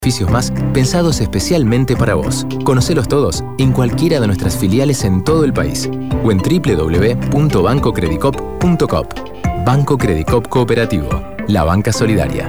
Beneficios más pensados especialmente para vos. Conocelos todos en cualquiera de nuestras filiales en todo el país o en www.bancocredicop.com. Banco Credicop Cooperativo, la banca solidaria.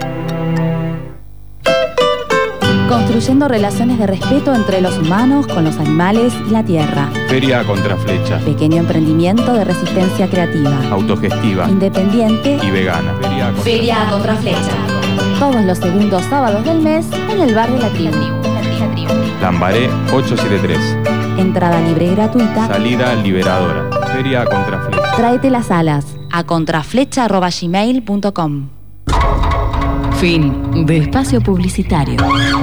Construyendo relaciones de respeto entre los humanos, con los animales y la tierra. Feria a Contraflecha. Pequeño emprendimiento de resistencia creativa. Autogestiva. Independiente. Y vegana. Feria a Contraflecha. Todos los segundos sábados del mes en el barrio La Tribu. Lambaré 873. Entrada libre y gratuita. Salida liberadora. Feria a Contraflecha. Tráete las alas a contraflecha@gmail.com. Fin de espacio publicitario.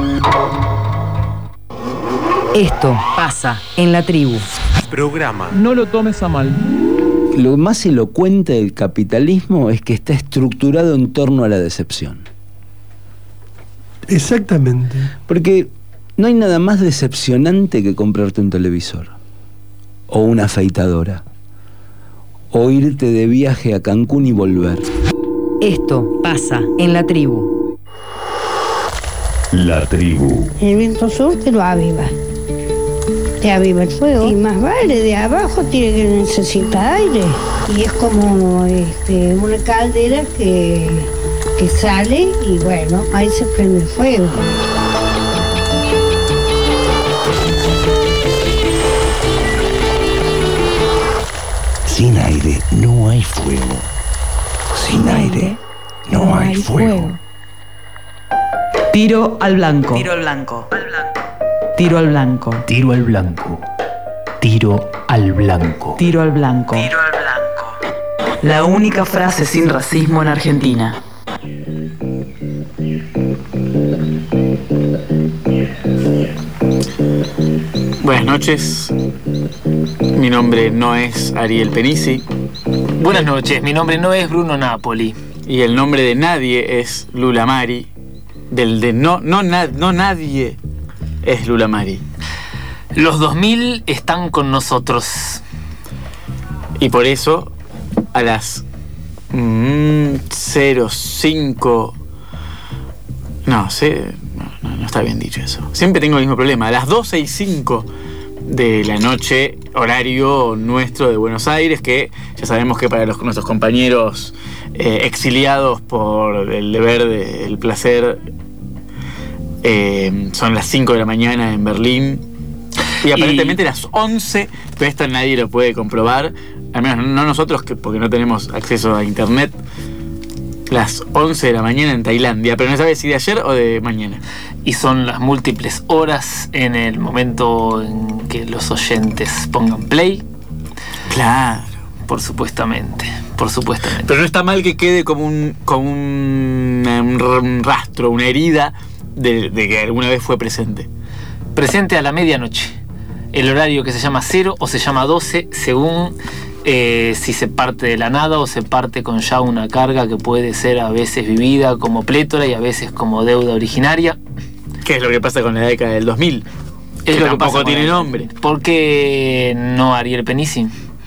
Esto pasa en La Tribu. Programa. No lo tomes a mal. Lo más elocuente del capitalismo es que está estructurado en torno a la decepción. Exactamente. Porque no hay nada más decepcionante que comprarte un televisor, o una afeitadora, o irte de viaje a Cancún y volver. Esto pasa en La Tribu. La Tribu. El viento sur te lo aviva. Te aviva el fuego. Y más vale, de abajo tiene que necesitar aire. Y es como una caldera que sale y bueno, ahí se prende el fuego. Sin aire no hay fuego. Sin aire no hay fuego. Tiro al blanco. Tiro al blanco. Tiro al blanco. Tiro al blanco. Tiro al blanco. Tiro al blanco. Tiro al blanco. La única frase sin racismo en Argentina. Buenas noches. Mi nombre no es Ariel Penisi. Buenas noches, mi nombre no es Bruno Napoli. Y el nombre de nadie es Lula Mari. No nadie es Lula Mari. Los 2000 están con nosotros. Y por eso, a las 05... No está bien dicho eso. Siempre tengo el mismo problema. A las 12:05 de la noche, horario nuestro de Buenos Aires, que ya sabemos que para nuestros compañeros exiliados por el deber del placer son las 5 de la mañana en Berlín. Y aparentemente las 11, pero esto nadie lo puede comprobar, al menos no nosotros, porque no tenemos acceso a internet. Las 11 de la mañana en Tailandia, pero no sabes si de ayer o de mañana. Y son las múltiples horas en el momento en que los oyentes pongan play. Claro. Por supuestamente. Pero no está mal que quede como un rastro, una herida de que alguna vez fue presente. Presente a la medianoche. El horario que se llama 0 o se llama 12, según si se parte de la nada o se parte con ya una carga que puede ser a veces vivida como plétora y a veces como deuda originaria. ¿Qué es lo que pasa con la década del 2000? Es que lo que tampoco pasa tiene nombre. ¿Por qué no Ariel Penisi?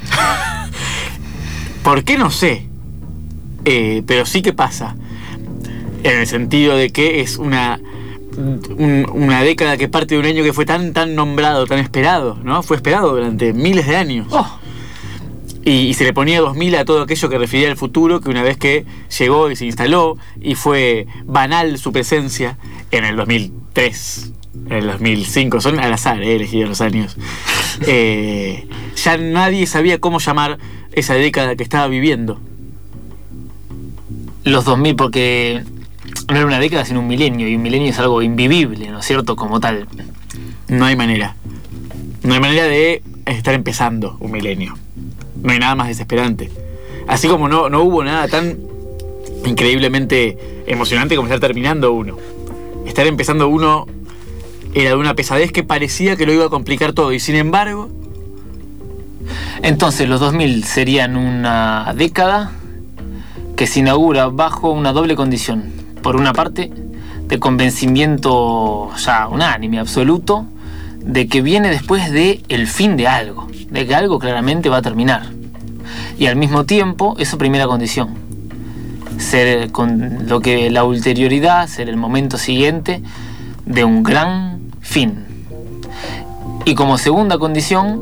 ¿Por qué? No sé. Pero sí que pasa. En el sentido de que es una década que parte de un año que fue tan nombrado, tan esperado, ¿no? Fue esperado durante miles de años. Oh. Y se le ponía 2000 a todo aquello que refería al futuro, que una vez que llegó y se instaló y fue banal su presencia en el 2003, en el 2005, son al azar, elegí los años, ya nadie sabía cómo llamar esa década que estaba viviendo. Los 2000, porque no era una década sino un milenio, y un milenio es algo invivible, ¿no es cierto? Como tal. No hay manera de estar empezando un milenio. No hay nada más desesperante. Así como no hubo nada tan increíblemente emocionante como estar terminando uno. Estar empezando uno era de una pesadez que parecía que lo iba a complicar todo. Y sin embargo... Entonces los 2000 serían una década que se inaugura bajo una doble condición. Por una parte, de convencimiento ya unánime, absoluto, de que viene después de el fin de algo, de que algo claramente va a terminar. Y al mismo tiempo, eso primera condición. Ser con lo que la ulterioridad, ser el momento siguiente, de un gran fin. Y como segunda condición,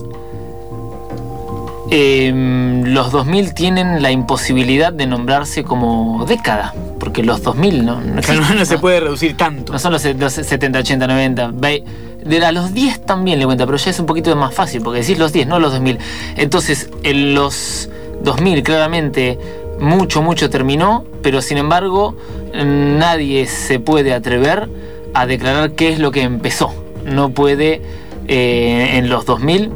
los 2000 tienen la imposibilidad de nombrarse como década, porque los 2000 no existen, no se puede reducir tanto. No son los 70, 80, 90. De los 10 también le cuenta, pero ya es un poquito más fácil, porque decís los 10, no los 2000. Entonces, en los 2000 claramente mucho terminó, pero sin embargo nadie se puede atrever a declarar qué es lo que empezó. No puede en los 2000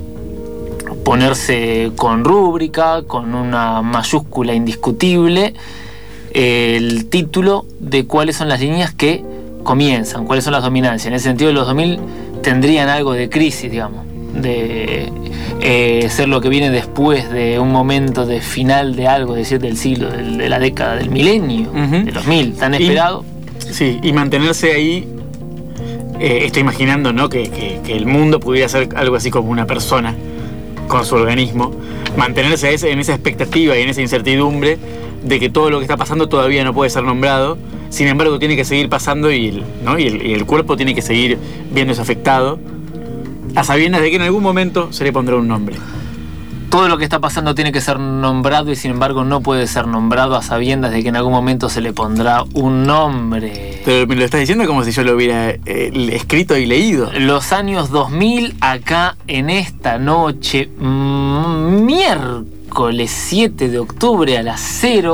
ponerse con rúbrica, con una mayúscula indiscutible, el título de cuáles son las líneas que comienzan, cuáles son las dominancias. En ese sentido, los 2000 tendrían algo de crisis, digamos, de ser lo que viene después de un momento de final de algo, es decir, del siglo, de la década, del milenio, de los 1000, tan esperado. Sí, y mantenerse ahí, estoy imaginando, ¿no?, que el mundo pudiera ser algo así como una persona con su organismo, mantenerse en esa expectativa y en esa incertidumbre de que todo lo que está pasando todavía no puede ser nombrado, sin embargo tiene que seguir pasando y el cuerpo tiene que seguir viéndose afectado, a sabiendas de que en algún momento se le pondrá un nombre. Todo lo que está pasando tiene que ser nombrado y sin embargo no puede ser nombrado a sabiendas de que en algún momento se le pondrá un nombre. Pero me lo estás diciendo como si yo lo hubiera escrito y leído. Los años 2000 acá en esta noche, miércoles 7 de octubre a las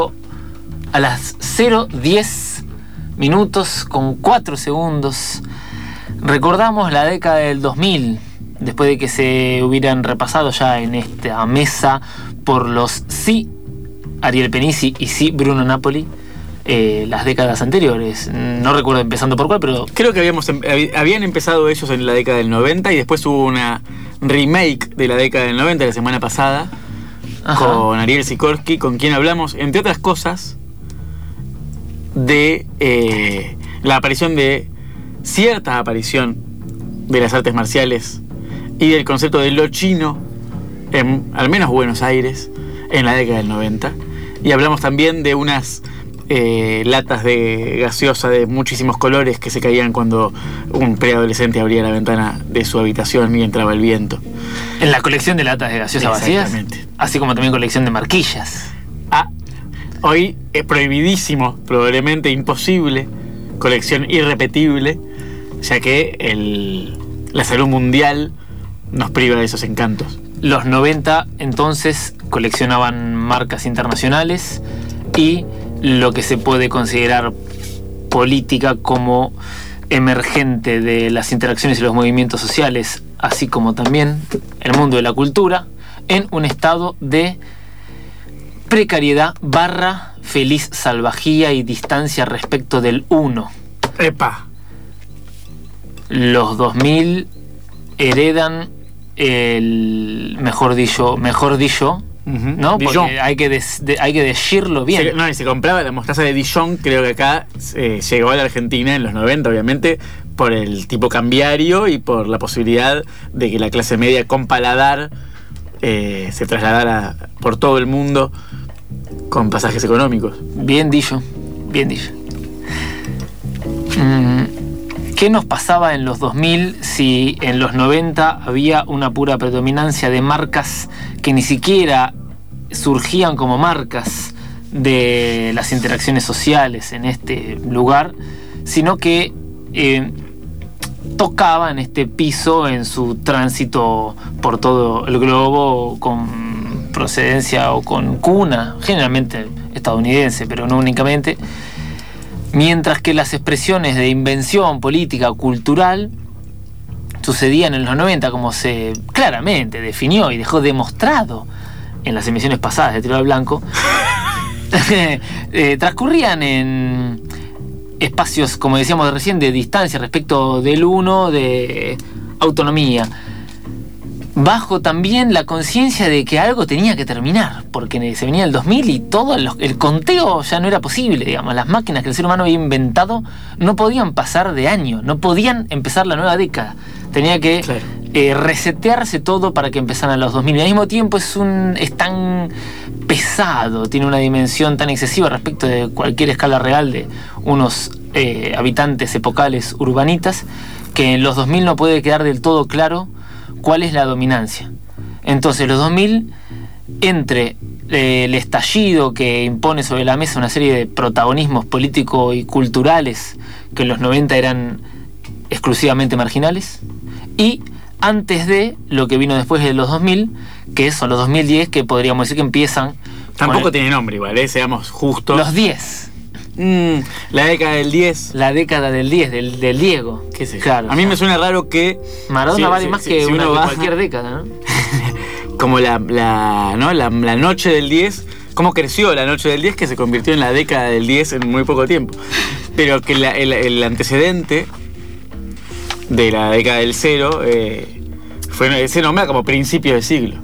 0:10 minutos con 4 segundos. Recordamos la década del 2000. Después de que se hubieran repasado ya en esta mesa por los sí Ariel Penisi y sí Bruno Napoli las décadas anteriores. No recuerdo empezando por cuál, pero creo que habían empezado ellos en la década del 90 y después hubo una remake de la década del 90 la semana pasada. Ajá. Con Ariel Sikorsky, con quien hablamos, entre otras cosas, de la aparición de cierta aparición de las artes marciales y del concepto de lo chino en al menos Buenos Aires en la década del 90. Y hablamos también de unas latas de gaseosa de muchísimos colores que se caían cuando un preadolescente abría la ventana de su habitación y entraba el viento. En la colección de latas de gaseosa vacías, así como también colección de marquillas. Hoy es prohibidísimo, probablemente imposible, colección irrepetible, ya que la salud mundial nos priva de esos encantos. Los 90 entonces coleccionaban marcas internacionales y lo que se puede considerar política como emergente de las interacciones y los movimientos sociales, así como también el mundo de la cultura, en un estado de precariedad / feliz salvajía y distancia respecto del uno. ¡Epa! Los 2000 heredan el mejor dicho, ¿no? Porque Dijon. hay que decirlo bien. Se compraba la mostaza de Dijon, creo que acá llegó a la Argentina en los 90, obviamente, por el tipo cambiario y por la posibilidad de que la clase media con paladar se trasladara por todo el mundo con pasajes económicos. Bien dicho. ¿Qué nos pasaba en los 2000 si en los 90 había una pura predominancia de marcas que ni siquiera surgían como marcas de las interacciones sociales en este lugar, sino que tocaban este piso en su tránsito por todo el globo con procedencia o con cuna, generalmente estadounidense, pero no únicamente? Mientras que las expresiones de invención política cultural sucedían en los 90, como se claramente definió y dejó demostrado en las emisiones pasadas de Tiro al Blanco, transcurrían en espacios, como decíamos recién, de distancia respecto del uno, de autonomía, bajo también la conciencia de que algo tenía que terminar, porque se venía el 2000 y todo el conteo ya no era posible, digamos. Las máquinas que el ser humano había inventado no podían pasar de año, no podían empezar la nueva década. Tenía que resetearse todo para que empezaran los 2000. Y al mismo tiempo es tan pesado, tiene una dimensión tan excesiva respecto de cualquier escala real de unos habitantes epocales urbanitas, que en los 2000 no puede quedar del todo claro cuál es la dominancia. Entonces los 2000, entre el estallido que impone sobre la mesa una serie de protagonismos políticos y culturales que en los 90 eran exclusivamente marginales, y antes de lo que vino después de los 2000, que son los 2010, que podríamos decir que empiezan... Tampoco tiene nombre igual, seamos justos. Los 10. La década del 10. La década del 10, del Diego. ¿Qué sé yo? Claro, a mí me suena raro que... Maradona vale más que una de cualquier década, ¿no? Como la noche del 10, cómo creció la noche del 10, que se convirtió en la década del 10 en muy poco tiempo. Pero que el antecedente de la década del 0 se nombra como principio de siglo.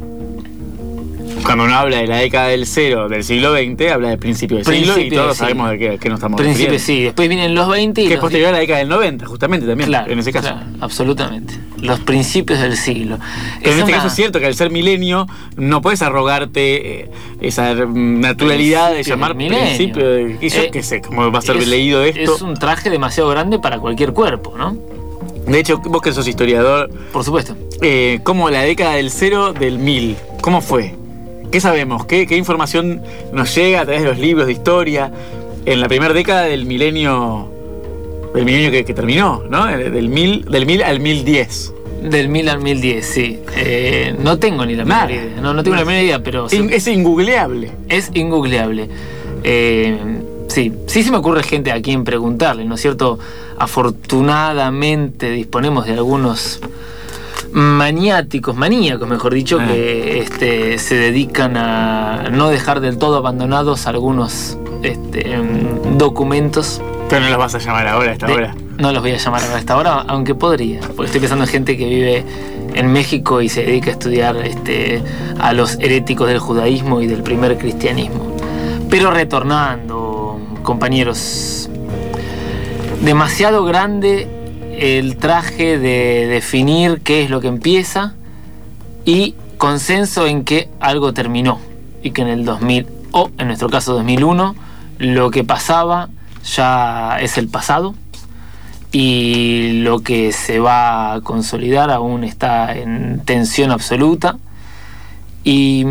Cuando uno habla de la década del 0 del siglo XX, habla de principio de siglo y todos sabemos de qué nos estamos refiriendo. Principio, sí. Después vienen los 20 y... Que es posterior a la década del 90, justamente, también, claro, en ese caso. Claro, absolutamente. Los principios del siglo. Pero en este caso es cierto que al ser milenio no puedes arrogarte esa naturalidad de llamar principio de... Y yo qué sé, cómo va a ser leído esto. Es un traje demasiado grande para cualquier cuerpo, ¿no? De hecho, vos que sos historiador... Por supuesto. ¿Cómo la década del 0 del 1000? ¿Cómo fue? ¿Qué sabemos? ¿Qué información nos llega a través de los libros de historia? En la primera década del milenio que terminó, ¿no? Del 1000 al 1010. Del 1000 al 1010, sí. No tengo ni la menor idea. No tengo la menor idea, pero... Es ingoogleable. Es ingoogleable. Sí se me ocurre gente a quien preguntarle, ¿no es cierto? Afortunadamente disponemos de algunos maníacos, mejor dicho, que se dedican a no dejar del todo abandonados algunos documentos. Pero no los vas a llamar ahora a esta hora. No los voy a llamar ahora a esta hora, aunque podría, porque estoy pensando en gente que vive en México y se dedica a estudiar a los heréticos del judaísmo y del primer cristianismo. Pero retornando, compañeros, demasiado grande el traje de definir qué es lo que empieza y consenso en que algo terminó y que en el 2000 o en nuestro caso 2001 lo que pasaba ya es el pasado y lo que se va a consolidar aún está en tensión absoluta. Y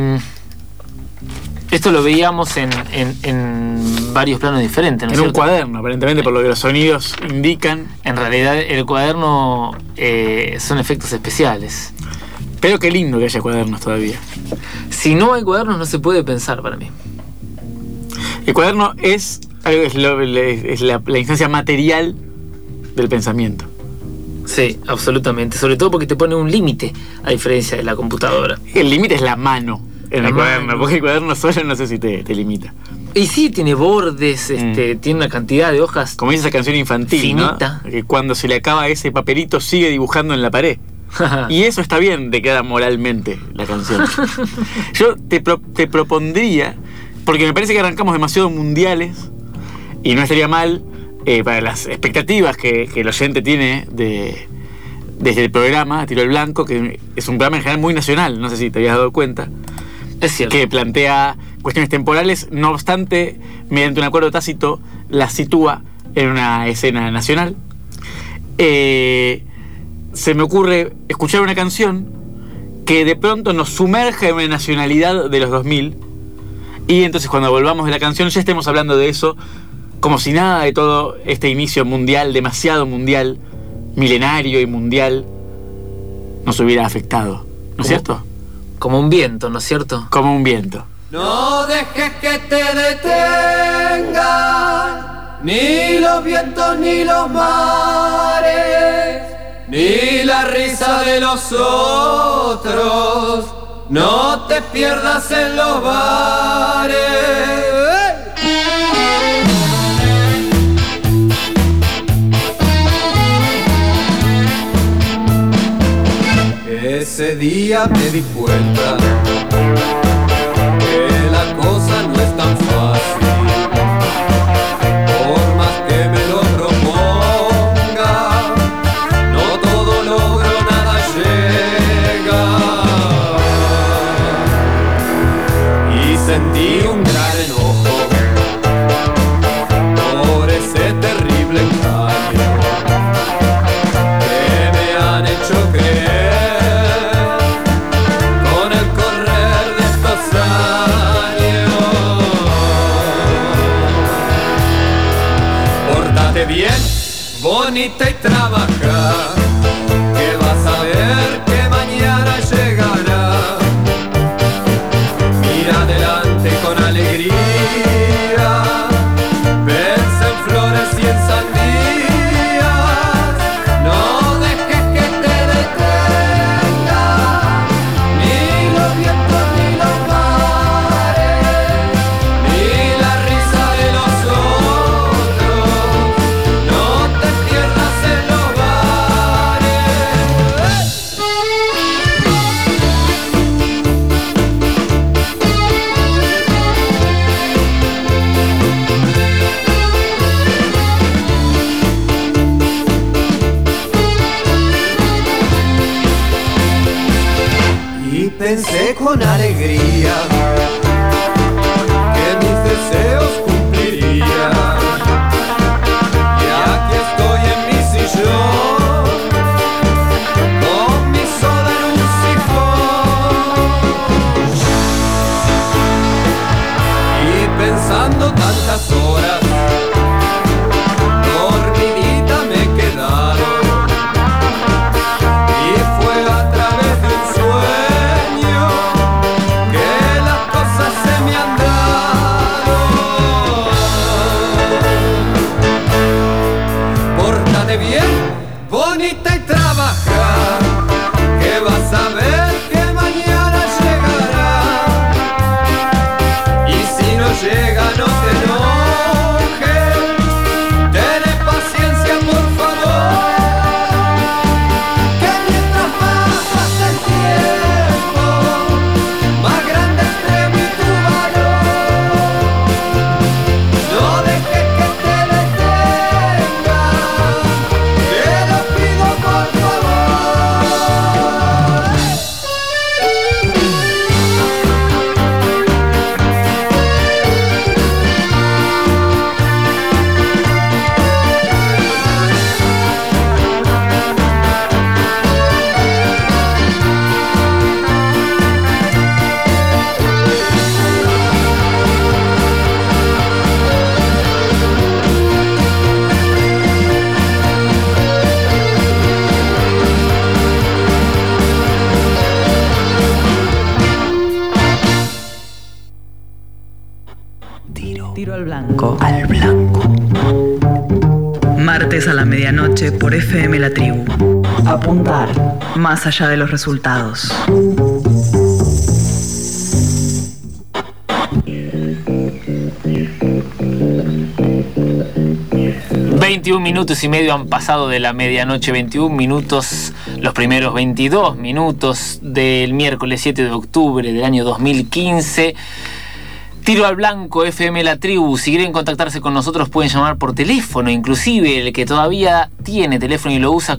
esto lo veíamos en varios planos diferentes, ¿no? En un cuaderno, aparentemente, por lo que los sonidos indican. En realidad, el cuaderno son efectos especiales. Pero qué lindo que haya cuadernos todavía. Si no hay cuadernos, no se puede pensar para mí. El cuaderno es la instancia material del pensamiento. Sí, absolutamente. Sobre todo porque te pone un límite, a diferencia de la computadora. El límite es la mano en el cuaderno, porque el cuaderno solo no sé si te limita. Y sí, tiene bordes, tiene una cantidad de hojas. Como dice esa canción infantil, finita, ¿no? Que cuando se le acaba ese papelito sigue dibujando en la pared. Y eso está bien de queda moralmente la canción. Yo te propondría, porque me parece que arrancamos demasiado mundiales y no estaría mal para las expectativas que el oyente tiene desde el programa Tiro al Blanco, que es un programa en general muy nacional, no sé si te habías dado cuenta. Es cierto. Que plantea cuestiones temporales, no obstante, mediante un acuerdo tácito, las sitúa en una escena nacional. Se me ocurre escuchar una canción que de pronto nos sumerja en una nacionalidad de los 2000 y entonces cuando volvamos de la canción ya estemos hablando de eso como si nada de todo este inicio mundial, demasiado mundial, milenario y mundial, nos hubiera afectado, ¿no es cierto? Como un viento, ¿no es cierto? Como un viento. No dejes que te detengan ni los vientos ni los mares, ni la risa de los otros. No te pierdas en los bares. Ese día me di cuenta que la cosa no es tan fácil. Por más que me lo proponga, no todo logro, nada llega. Y sentí un gran enojo por ese terrible bonita y trabaja, que vas a ver que mañana llegará. Mira adelante con alegría, pensa en flores y en sandías, no dejes que te detenga ni los vientos ni los mares, ni la risa de los otros, no te pierdas en los y pensé con alegría que mis deseos cumpliría. Y aquí estoy en mi sillón, con mi soda en un sifón. Y pensando tantas horas, dormidita me he quedado. Y fue a través de un sueño que las cosas se me han dado. Pórtate bien, bonita y trabaja, que vas a ver que mañana llegará. Y si no llega no te enojes, ten paciencia por favor, que mientras más pasa el tiempo, más grande es premio y tu valor. No dejes que te detenga, te lo pido por favor. Tiro al blanco. Al blanco. Martes a la medianoche por FM La Tribu. Apuntar más allá de los resultados. 21 minutos y medio han pasado de la medianoche, 21 minutos, los primeros 22 minutos del miércoles 7 de octubre del año 2015. Tiro al blanco, FM La Tribu. Si quieren contactarse con nosotros pueden llamar por teléfono, inclusive el que todavía tiene teléfono y lo usa,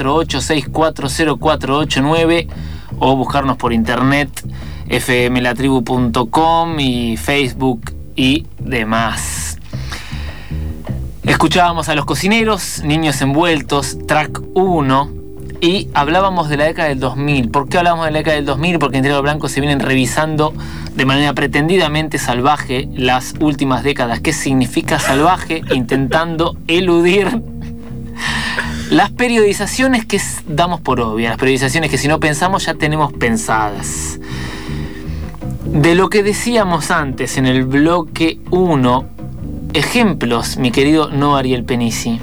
48640489, o buscarnos por internet, fmlatribu.com y Facebook y demás. Escuchábamos a Los Cocineros, Niños Envueltos, track 1, y hablábamos de la década del 2000. ¿Por qué hablábamos de la década del 2000? Porque en Tiro al Blanco se vienen revisando de manera pretendidamente salvaje las últimas décadas. ¿Qué significa salvaje? Intentando eludir las periodizaciones que damos por obvias, las periodizaciones que si no pensamos ya tenemos pensadas. De lo que decíamos antes en el bloque 1, ejemplos, mi querido No Ariel Penisi.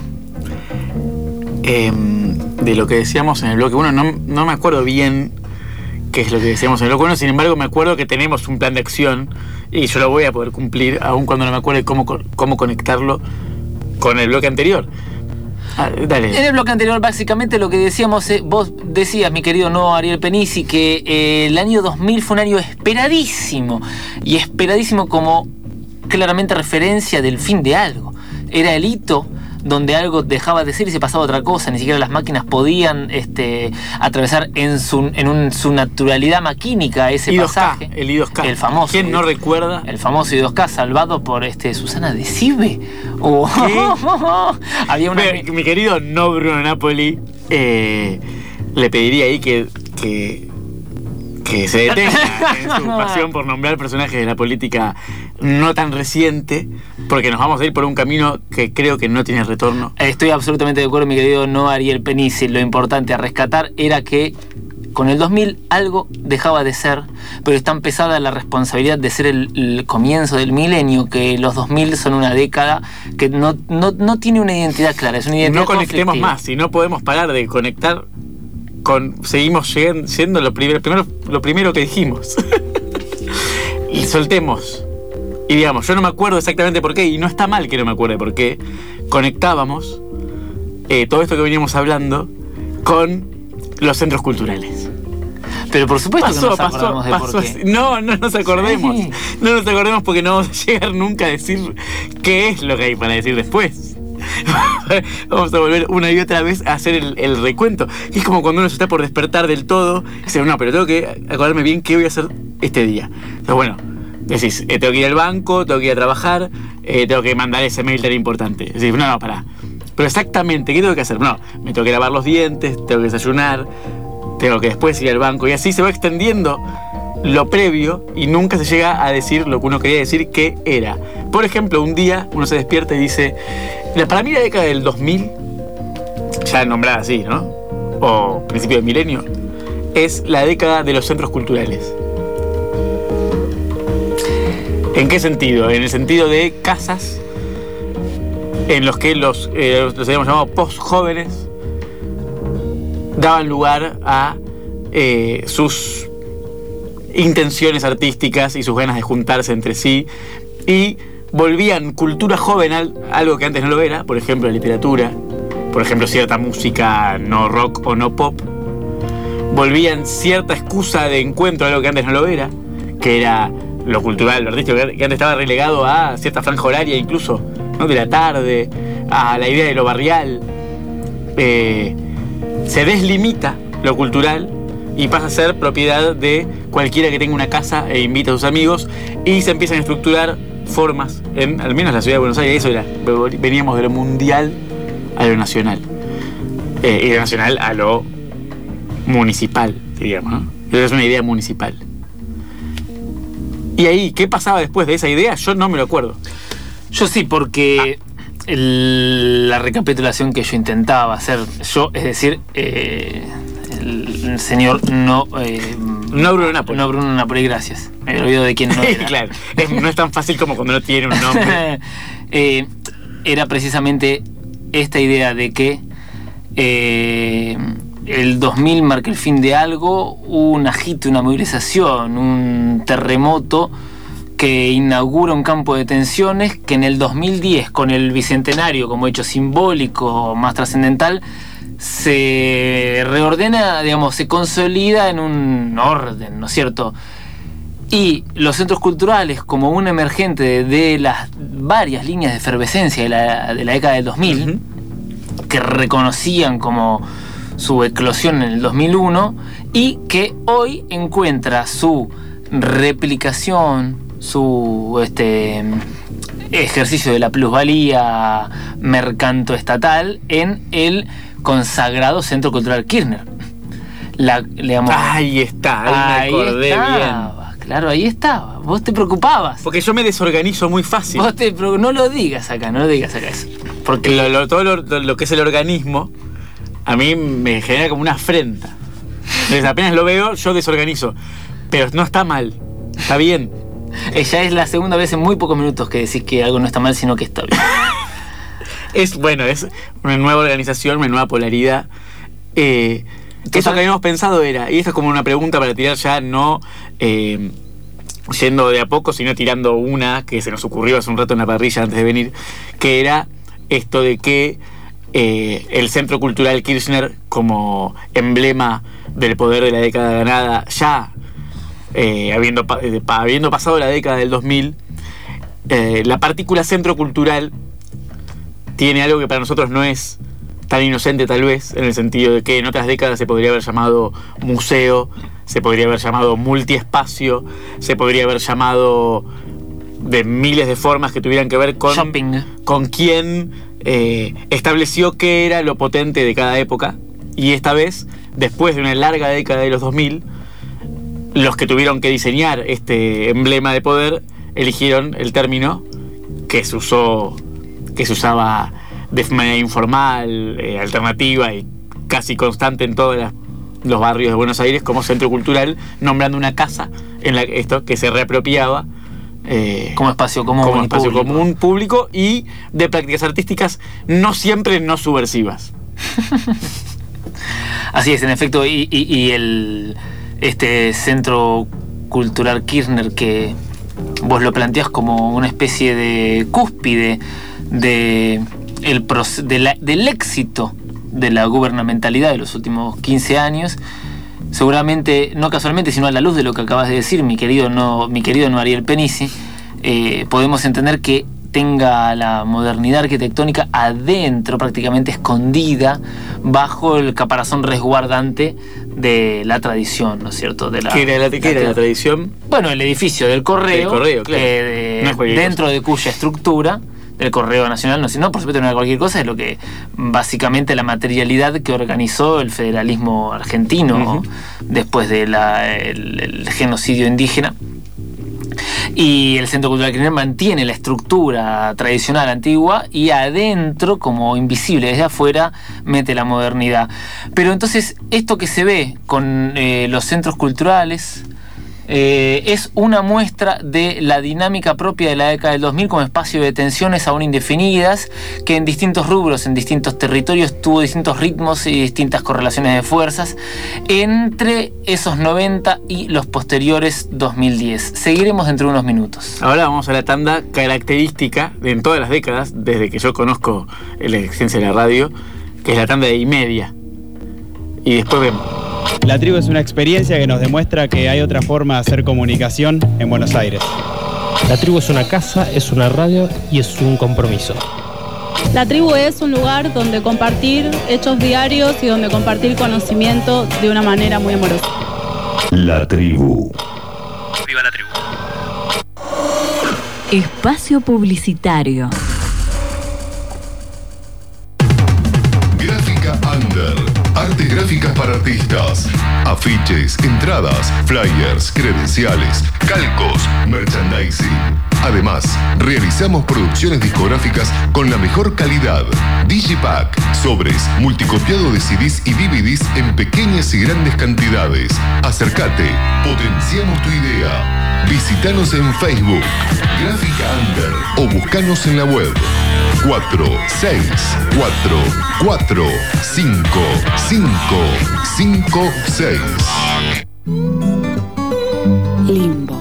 De lo que decíamos en el bloque 1, no me acuerdo bien qué es lo que decíamos en el bloque 1, sin embargo me acuerdo que tenemos un plan de acción y yo lo voy a poder cumplir, aun cuando no me acuerdo cómo conectarlo con el bloque anterior. Dale. En el bloque anterior básicamente lo que decíamos, vos decías, mi querido No Ariel Penisi, que el año 2000 fue un año esperadísimo, y esperadísimo como claramente referencia del fin de algo. Era el hito donde algo dejaba de ser y se pasaba a otra cosa. Ni siquiera las máquinas podían atravesar en su naturalidad maquínica ese I2K, pasaje. El I2K. El famoso. ¿Quién no recuerda? El famoso I2K, salvado por Susana Decibe. Había una... Mi querido no Bruno Napoli, le pediría ahí que que se detenga en su pasión por nombrar personajes de la política no tan reciente, porque nos vamos a ir por un camino que creo que no tiene retorno. Estoy absolutamente de acuerdo, mi querido no Ariel Penici. Lo importante a rescatar era que con el 2000 algo dejaba de ser, pero es tan pesada la responsabilidad de ser el comienzo del milenio, que los 2000 son una década que no tiene una identidad clara, es una identidad no conectemos conflictiva. más, si no podemos parar de conectar seguimos siendo lo primero que dijimos. Y soltemos. Y digamos, yo no me acuerdo exactamente por qué, y no está mal que no me acuerde por qué, conectábamos todo esto que veníamos hablando con los centros culturales. Pero por supuesto que nos acordamos de por qué. No nos acordemos. Sí. No nos acordemos porque no vamos a llegar nunca a decir qué es lo que hay para decir después. Vamos a volver una y otra vez a hacer el recuento. Y es como cuando uno se está por despertar del todo y dice, no, pero tengo que acordarme bien qué voy a hacer este día. Entonces, bueno, decís, tengo que ir al banco, tengo que ir a trabajar, tengo que mandar ese mail tan importante. Decís, no, pará. Pero exactamente, ¿qué tengo que hacer? No, me tengo que lavar los dientes, tengo que desayunar, tengo que después ir al banco. Y así se va extendiendo lo previo y nunca se llega a decir lo que uno quería decir que era. Por ejemplo, un día uno se despierta y dice, para mí la década del 2000, ya nombrada así, ¿no? O principio del milenio, es la década de los centros culturales. ¿En qué sentido? En el sentido de casas en los que los habíamos llamado post-jóvenes daban lugar a sus intenciones artísticas y sus ganas de juntarse entre sí, y volvían cultura joven algo que antes no lo era, por ejemplo la literatura, por ejemplo cierta música no rock o no pop, volvían cierta excusa de encuentro a algo que antes no lo era, que era lo cultural, lo artístico, que antes estaba relegado a cierta franja horaria incluso, ¿no? De la tarde, a la idea de lo barrial. Se deslimita lo cultural y pasa a ser propiedad de cualquiera que tenga una casa e invita a sus amigos, y se empiezan a estructurar formas, al menos en la ciudad de Buenos Aires. Veníamos de lo mundial a lo nacional, y de lo nacional a lo municipal, digamos, ¿no? Pero es una idea municipal. Y ahí, ¿qué pasaba después de esa idea? Yo no me lo acuerdo. Yo sí, porque la recapitulación que yo intentaba hacer, es decir, el señor no Bruno Napoli. No Bruno Napoli, gracias. Me había olvidado de quién no era. Claro, no es tan fácil como cuando no tiene un nombre. Era precisamente esta idea de que el 2000 marca el fin de algo, un agite, una movilización, un terremoto que inaugura un campo de tensiones que en el 2010, con el bicentenario como hecho simbólico más trascendental, se reordena, digamos, se consolida en un orden, ¿no es cierto? Y los centros culturales, como un emergente de las varias líneas de efervescencia de la década del 2000, que reconocían como su eclosión en el 2001 y que hoy encuentra su replicación, su ejercicio de la plusvalía mercantoestatal en el consagrado Centro Cultural Kirchner. Ahí está, ahí me acordé bien. Claro, ahí estaba. Vos te preocupabas. Porque yo me desorganizo muy fácil. No lo digas acá eso. Porque todo lo que es el organismo a mí me genera como una afrenta. Entonces apenas lo veo, yo desorganizo. Pero no está mal, está bien. Ya es la segunda vez en muy pocos minutos que decís que algo no está mal, sino que está bien. Es una nueva organización, una nueva polaridad. Eso que habíamos pensado era, y esto es como una pregunta para tirar ya, no yendo de a poco, sino tirando una que se nos ocurrió hace un rato en la parrilla antes de venir, que era esto de que el Centro Cultural Kirchner, como emblema del poder de la década ganada, ya habiendo pasado la década del 2000, la partícula Centro Cultural tiene algo que para nosotros no es tan inocente, tal vez, en el sentido de que en otras décadas se podría haber llamado museo, se podría haber llamado multiespacio, se podría haber llamado de miles de formas que tuvieran que ver con shopping, con quién estableció qué era lo potente de cada época. Y esta vez, después de una larga década de los 2000, los que tuvieron que diseñar este emblema de poder eligieron el término que se usaba de manera informal, alternativa y casi constante en todos los barrios de Buenos Aires como centro cultural, nombrando una casa en esto que se reapropiaba como espacio común público y de prácticas artísticas no siempre no subversivas. Así es, en efecto, este centro cultural Kirchner, que vos lo planteás como una especie de cúspide del éxito de la gubernamentalidad de los últimos 15 años, seguramente, no casualmente, sino a la luz de lo que acabas de decir, mi querido no Ariel Penici, podemos entender que tenga la modernidad arquitectónica adentro, prácticamente escondida, bajo el caparazón resguardante de la tradición, ¿no es cierto? ¿Qué era la tradición? Bueno, el edificio del Correo, claro. Dentro de cuya estructura, del Correo Nacional, no, por supuesto no era cualquier cosa, es lo que básicamente la materialidad que organizó el federalismo argentino después del genocidio indígena. Y el Centro Cultural Kirchner mantiene la estructura tradicional antigua y adentro, como invisible desde afuera, mete la modernidad. Pero entonces esto que se ve con los centros culturales es una muestra de la dinámica propia de la década del 2000 como espacio de tensiones aún indefinidas, que en distintos rubros, en distintos territorios, tuvo distintos ritmos y distintas correlaciones de fuerzas entre esos 90 y los posteriores 2010. Seguiremos dentro de unos minutos. Ahora vamos a la tanda característica de en todas las décadas, desde que yo conozco la existencia de la radio, que es la tanda de y media. Y después vemos. La tribu es una experiencia que nos demuestra que hay otra forma de hacer comunicación en Buenos Aires. La tribu es una casa, es una radio y es un compromiso. La tribu es un lugar donde compartir hechos diarios y donde compartir conocimiento de una manera muy amorosa. La tribu. Viva la tribu. Espacio publicitario. Gráfica Under. Artes gráficas para artistas. Afiches, entradas, flyers, credenciales, calcos, merchandising. Además, realizamos producciones discográficas con la mejor calidad. Digipack, sobres, multicopiado de CDs y DVDs en pequeñas y grandes cantidades. Acércate, potenciamos tu idea. Visítanos en Facebook, Gráfica Under, o buscanos en la web. 46445556. Limbo.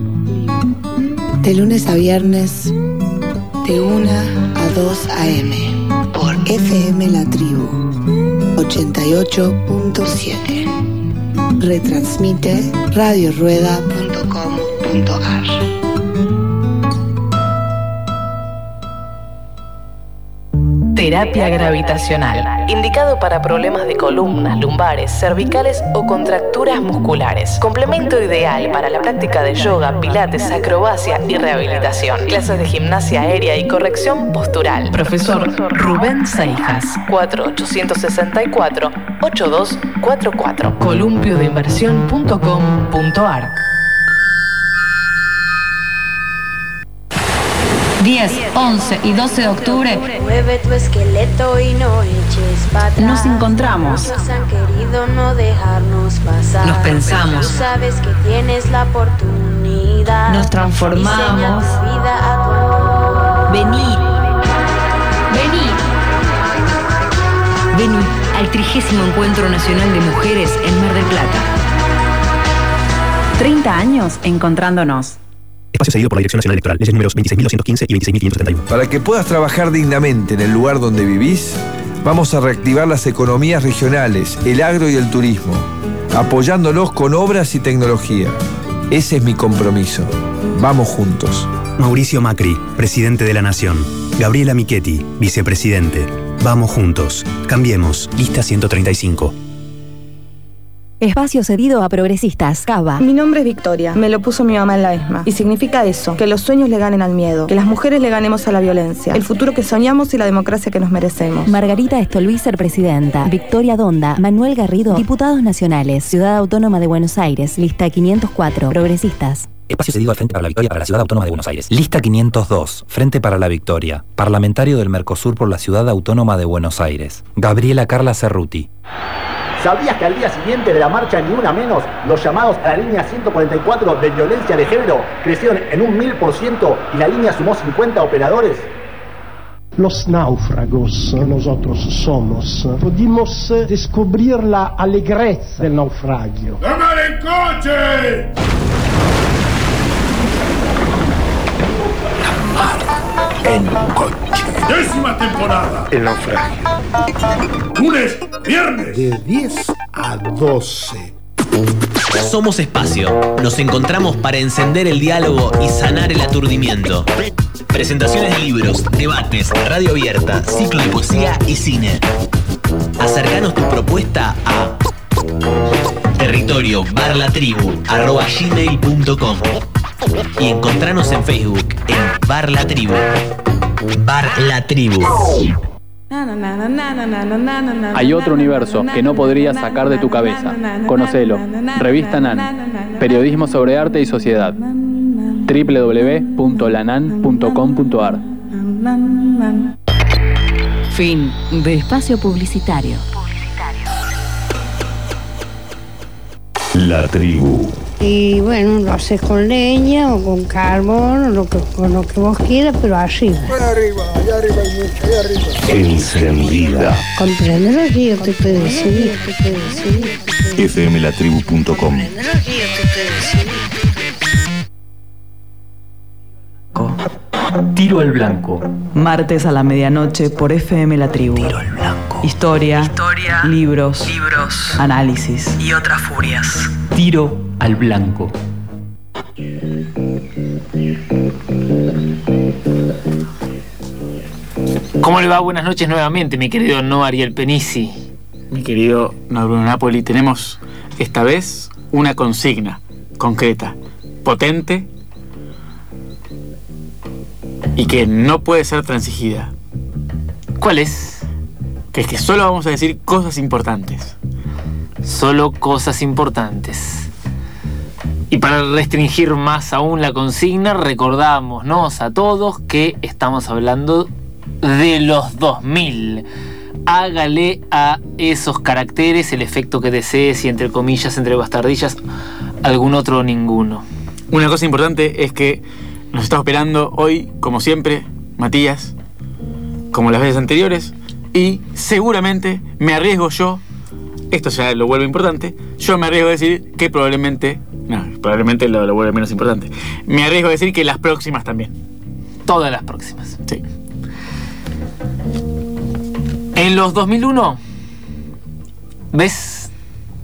De lunes a viernes, de 1 a 2 a.m. por FM La Tribu 88.7. Retransmite radiorueda.com.ar. Terapia gravitacional. Indicado para problemas de columnas, lumbares, cervicales o contracturas musculares. Complemento ideal para la práctica de yoga, pilates, acrobacia y rehabilitación. Clases de gimnasia aérea y corrección postural. Profesor Rubén Seijas. 4864-8244. ColumpioDeinversión.com.ar. 10, 11 y 12 de octubre mueve tu esqueleto y no eches para atrás. nos encontramos. Nos han querido no dejarnos pasar. Nos pensamos. Tú sabes que tienes la oportunidad. Nos transformamos. Vida a tu... Vení. Vení al 30º Encuentro Nacional de Mujeres en Mar del Plata. 30 años encontrándonos. Espacio cedido por la Dirección Nacional Electoral. Leyes números 26.215 y 26.571. Para que puedas trabajar dignamente en el lugar donde vivís, vamos a reactivar las economías regionales, el agro y el turismo, apoyándolos con obras y tecnología. Ese es mi compromiso. Vamos juntos. Mauricio Macri, presidente de la Nación. Gabriela Michetti, vicepresidente. Vamos juntos. Cambiemos. Lista 135. Espacio cedido a progresistas. Cava. Mi nombre es Victoria. Me lo puso mi mamá en la ESMA. Y significa eso, que los sueños le ganen al miedo, que las mujeres le ganemos a la violencia, el futuro que soñamos y la democracia que nos merecemos. Margarita Stolbizer, presidenta. Victoria Donda. Manuel Garrido, diputados nacionales. Ciudad Autónoma de Buenos Aires. Lista 504. Progresistas. Espacio cedido al Frente para la Victoria para la Ciudad Autónoma de Buenos Aires. Lista 502. Frente para la Victoria. Parlamentario del Mercosur por la Ciudad Autónoma de Buenos Aires. Gabriela Carla Cerruti. ¿Sabías que al día siguiente de la marcha Ni Una Menos, los llamados a la línea 144 de violencia de género crecieron en un 1000% y la línea sumó 50 operadores? Los náufragos que nosotros somos, pudimos descubrir la alegreza del naufragio. ¡Tomar en coche! En coche. 10ª temporada. El naufragio. Lunes, viernes. De 10 a 12. Somos Espacio. Nos encontramos para encender el diálogo y sanar el aturdimiento. Presentaciones de libros, debates, radio abierta, ciclo de poesía y cine. Acercanos tu propuesta a territorio@gmail.com y encontranos en Facebook en Bar La Tribu. Bar La Tribu. Hay otro universo que no podrías sacar de tu cabeza. Conocelo. Revista NAN. Periodismo sobre arte y sociedad. www.lanan.com.ar. Fin de espacio publicitario. La Tribu. Y bueno, lo haces con leña o con carbón o con lo que vos quieras, pero arriba. Allá arriba hay mucho, allá arriba. Encendida. Comprende los días que te decidí, fmlatribu.com. Tiro al blanco. Martes a la medianoche por FM La Tribu. Tiro al blanco. Historia, libros, análisis y otras furias. Tiro al blanco. ¿Cómo le va? Buenas noches nuevamente, mi querido No Ariel Penisi. Mi querido No Bruno Napoli, tenemos esta vez una consigna concreta, potente y que no puede ser transigida. ¿Cuál es? Que es que solo vamos a decir cosas importantes. Solo cosas importantes. Y para restringir más aún la consigna, recordámonos a todos que estamos hablando de los 2000. Hágale a esos caracteres el efecto que desees y entre comillas, entre bastardillas, algún otro ninguno. Una cosa importante es que nos está esperando hoy, como siempre, Matías, como las veces anteriores, y seguramente me arriesgo yo, esto ya lo vuelve importante, yo me arriesgo a decir que probablemente lo vuelve menos importante. Me arriesgo a decir que las próximas también. Todas las próximas. Sí. En los 2001, ¿ves?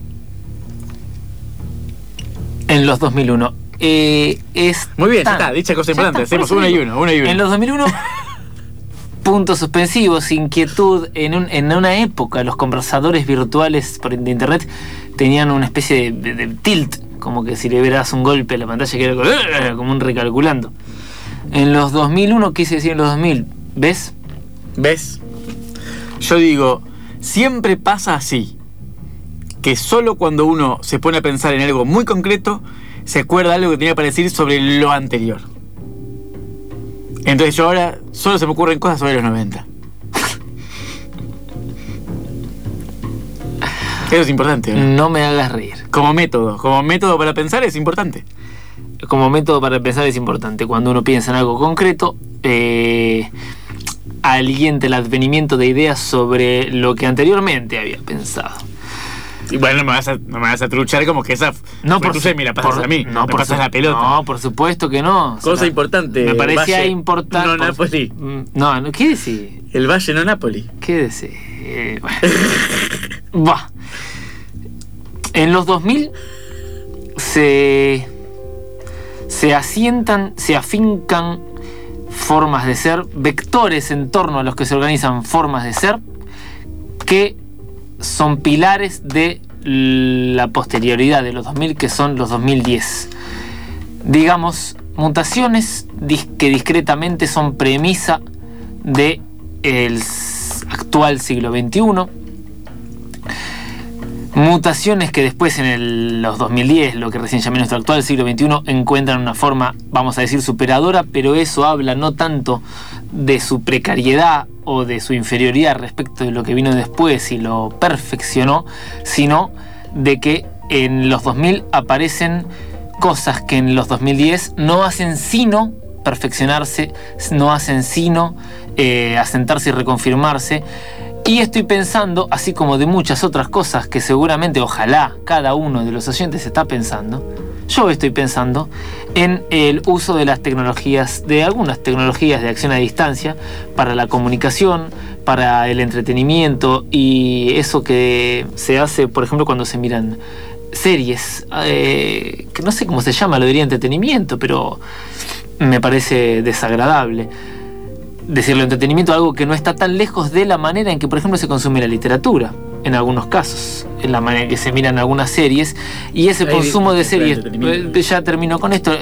En los 2001. Muy bien, ya está, dicha cosa importante. Hacemos uno y uno. En los 2001, puntos suspensivos, inquietud. En una época, los conversadores virtuales de internet tenían una especie de tilt, como que si le hubieras un golpe a la pantalla que era como un recalculando. En los 2001, quise decir en los 2000, ¿ves? ¿Ves? Yo digo, siempre pasa así, que solo cuando uno se pone a pensar en algo muy concreto, se acuerda algo que tenía para decir sobre lo anterior. Entonces yo ahora solo se me ocurren cosas sobre los 90. Eso es importante, ¿no? No me hagas reír. Como método para pensar es importante. Como método para pensar es importante. Cuando uno piensa en algo concreto, alienta el advenimiento de ideas sobre lo que anteriormente había pensado. Y bueno, no me vas a truchar como que esa no por tu me la pasas a mí, no me pasas la pelota. No, por supuesto que no. Cosa importante. Me parecía importante. No, Napoli. No, ¿qué decís? El Valle no Napoli. ¿Qué decís? Bah. En los 2000 se afincan formas de ser, vectores en torno a los que se organizan formas de ser, que son pilares de la posterioridad de los 2000, que son los 2010. Digamos, mutaciones que discretamente son premisa del actual siglo XXI. Mutaciones que después en los 2010, lo que recién llamé nuestro actual siglo XXI, encuentran una forma, vamos a decir, superadora, pero eso habla no tanto de su precariedad o de su inferioridad respecto de lo que vino después y lo perfeccionó, sino de que en los 2000 aparecen cosas que en los 2010 no hacen sino perfeccionarse, no hacen sino asentarse y reconfirmarse. Y estoy pensando, así como de muchas otras cosas que seguramente, ojalá, cada uno de los oyentes está pensando, yo estoy pensando en el uso de las tecnologías, de algunas tecnologías de acción a distancia para la comunicación, para el entretenimiento y eso que se hace, por ejemplo, cuando se miran series, que no sé cómo se llama, lo diría entretenimiento, pero me parece desagradable decirlo entretenimiento, algo que no está tan lejos de la manera en que, por ejemplo, se consume la literatura, en algunos casos, en la manera en que se miran algunas series, y ese consumo de series, ya termino con esto,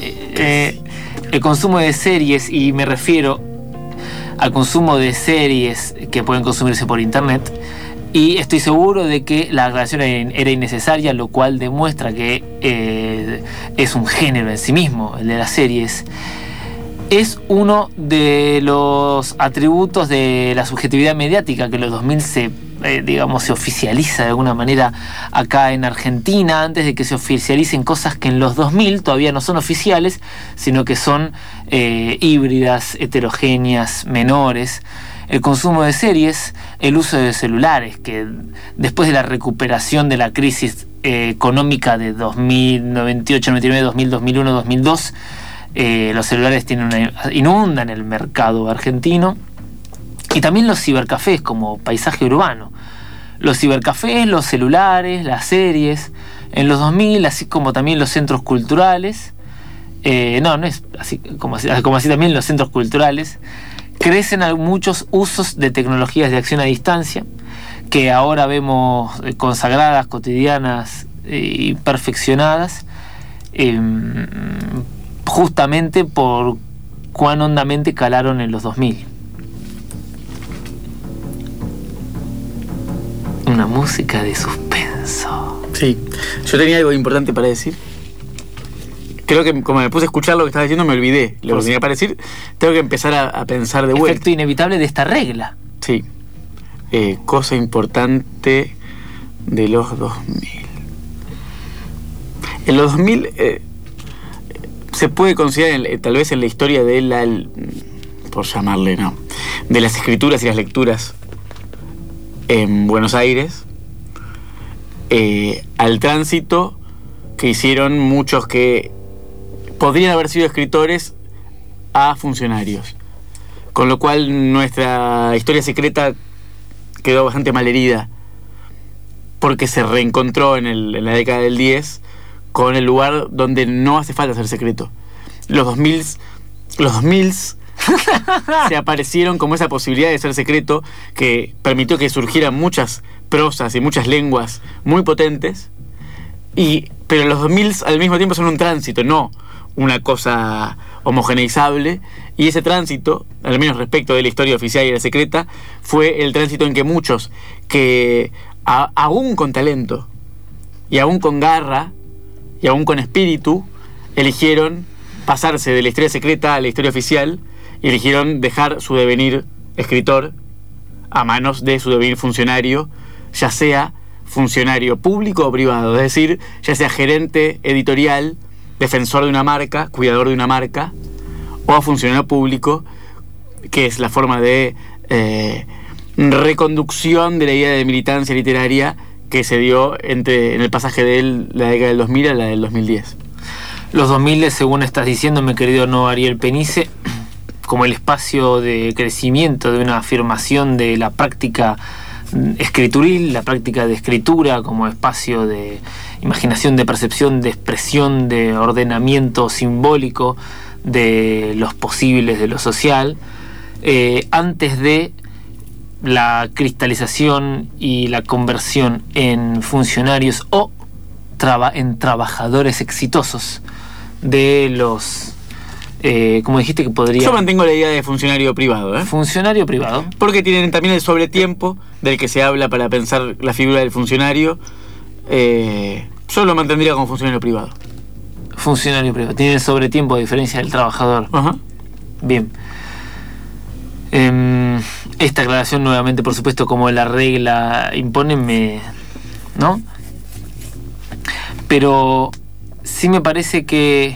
el consumo de series, y me refiero al consumo de series que pueden consumirse por internet, y estoy seguro de que la aclaración era innecesaria, lo cual demuestra que es un género en sí mismo, el de las series. Es uno de los atributos de la subjetividad mediática que en los 2000 se oficializa de alguna manera acá en Argentina, antes de que se oficialicen cosas que en los 2000 todavía no son oficiales, sino que son híbridas, heterogéneas, menores. El consumo de series, el uso de celulares, que después de la recuperación de la crisis económica de 2098, 99, 2000, 2001, 2002, los celulares inundan el mercado argentino, y también los cibercafés como paisaje urbano. Los cibercafés, los celulares, las series, en los 2000, así como también los centros culturales, no es así como así también los centros culturales, crecen muchos usos de tecnologías de acción a distancia, que ahora vemos consagradas, cotidianas y perfeccionadas, justamente por cuán hondamente calaron en los 2000. Una música de suspenso. Sí, yo tenía algo importante para decir. Creo que como me puse a escuchar lo que estaba diciendo, me olvidé lo que tenía para decir. Tengo que empezar a pensar de vuelta. Efecto inevitable de esta regla. Sí. Cosa importante de los 2000. En los 2000... se puede considerar tal vez en la historia de por llamarle, no, de las escrituras y las lecturas en Buenos Aires, al tránsito que hicieron muchos que podrían haber sido escritores a funcionarios, con lo cual nuestra historia secreta quedó bastante malherida porque se reencontró en la década del 10 con el lugar donde no hace falta ser secreto. Los 2000 se aparecieron como esa posibilidad de ser secreto que permitió que surgieran muchas prosas y muchas lenguas muy potentes, pero los 2000 al mismo tiempo son un tránsito, no una cosa homogeneizable, y ese tránsito, al menos respecto de la historia oficial y la secreta, fue el tránsito en que muchos que aún con talento y aún con garra y aún con espíritu, eligieron pasarse de la historia secreta a la historia oficial y eligieron dejar su devenir escritor a manos de su devenir funcionario, ya sea funcionario público o privado, es decir, ya sea gerente editorial, defensor de una marca, cuidador de una marca, o funcionario público, que es la forma de reconducción de la idea de militancia literaria que se dio en el pasaje de la década del 2000 a la del 2010. Los 2000, según estás diciendo, mi querido no Ariel Penice, como el espacio de crecimiento, de una afirmación de la práctica escrituril, la práctica de escritura como espacio de imaginación, de percepción, de expresión, de ordenamiento simbólico de los posibles de lo social, antes de la cristalización y la conversión en funcionarios o en trabajadores exitosos de los... como dijiste que podría... Yo mantengo la idea de funcionario privado, ¿eh? Funcionario privado. Porque tienen también el sobretiempo del que se habla para pensar la figura del funcionario. Yo lo mantendría como funcionario privado. Funcionario privado. Tiene el sobretiempo a diferencia del trabajador. Ajá. Bien. Esta aclaración nuevamente, por supuesto, como la regla impone, ¿no? Pero sí me parece que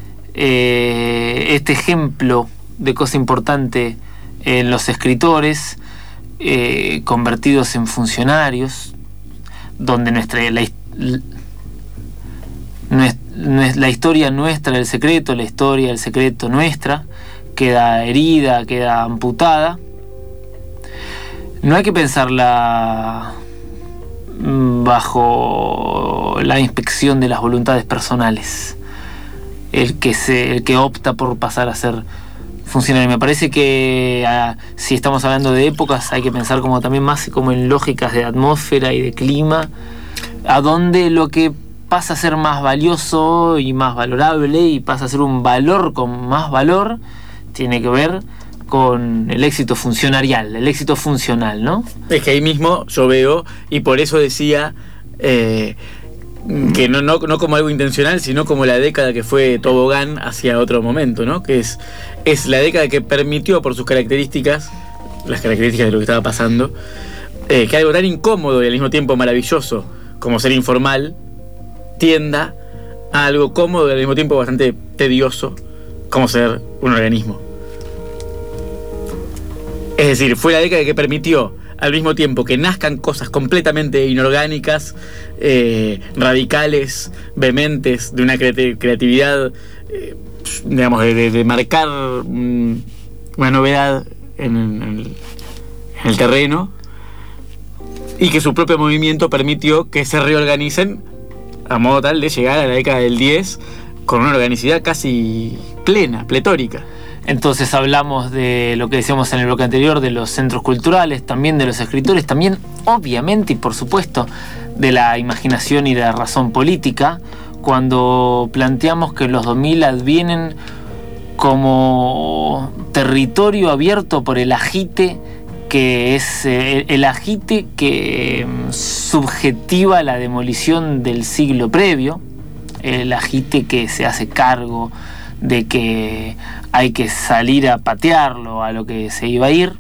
este ejemplo de cosa importante en los escritores convertidos en funcionarios, donde la historia nuestra del secreto, la historia del secreto nuestra, queda herida, queda amputada. No hay que pensarla bajo la inspección de las voluntades personales. El que opta por pasar a ser funcionario. Me parece que si estamos hablando de épocas, hay que pensar como también más como en lógicas de atmósfera y de clima, a donde lo que pasa a ser más valioso y más valorable y pasa a ser un valor con más valor, tiene que ver con el éxito funcionarial, el éxito funcional, ¿no? Es que ahí mismo yo veo, y por eso decía que no como algo intencional, sino como la década que fue tobogán hacia otro momento, ¿no? Que es la década que permitió, por sus características, las características de lo que estaba pasando, que algo tan incómodo y al mismo tiempo maravilloso como ser informal tienda a algo cómodo y al mismo tiempo bastante tedioso como ser un organismo. Es decir, fue la década que permitió al mismo tiempo que nazcan cosas completamente inorgánicas, radicales, vehementes, de una creatividad, digamos, de marcar una novedad en el terreno, y que su propio movimiento permitió que se reorganicen a modo tal de llegar a la década del 10 con una organicidad casi plena, pletórica. Entonces hablamos de lo que decíamos en el bloque anterior, de los centros culturales, también de los escritores, también obviamente y por supuesto de la imaginación y de la razón política, cuando planteamos que los 2000 advienen como territorio abierto por el agite, que es el agite que subjetiva la demolición del siglo previo, el agite que se hace cargo de que hay que salir a patearlo a lo que se iba a ir,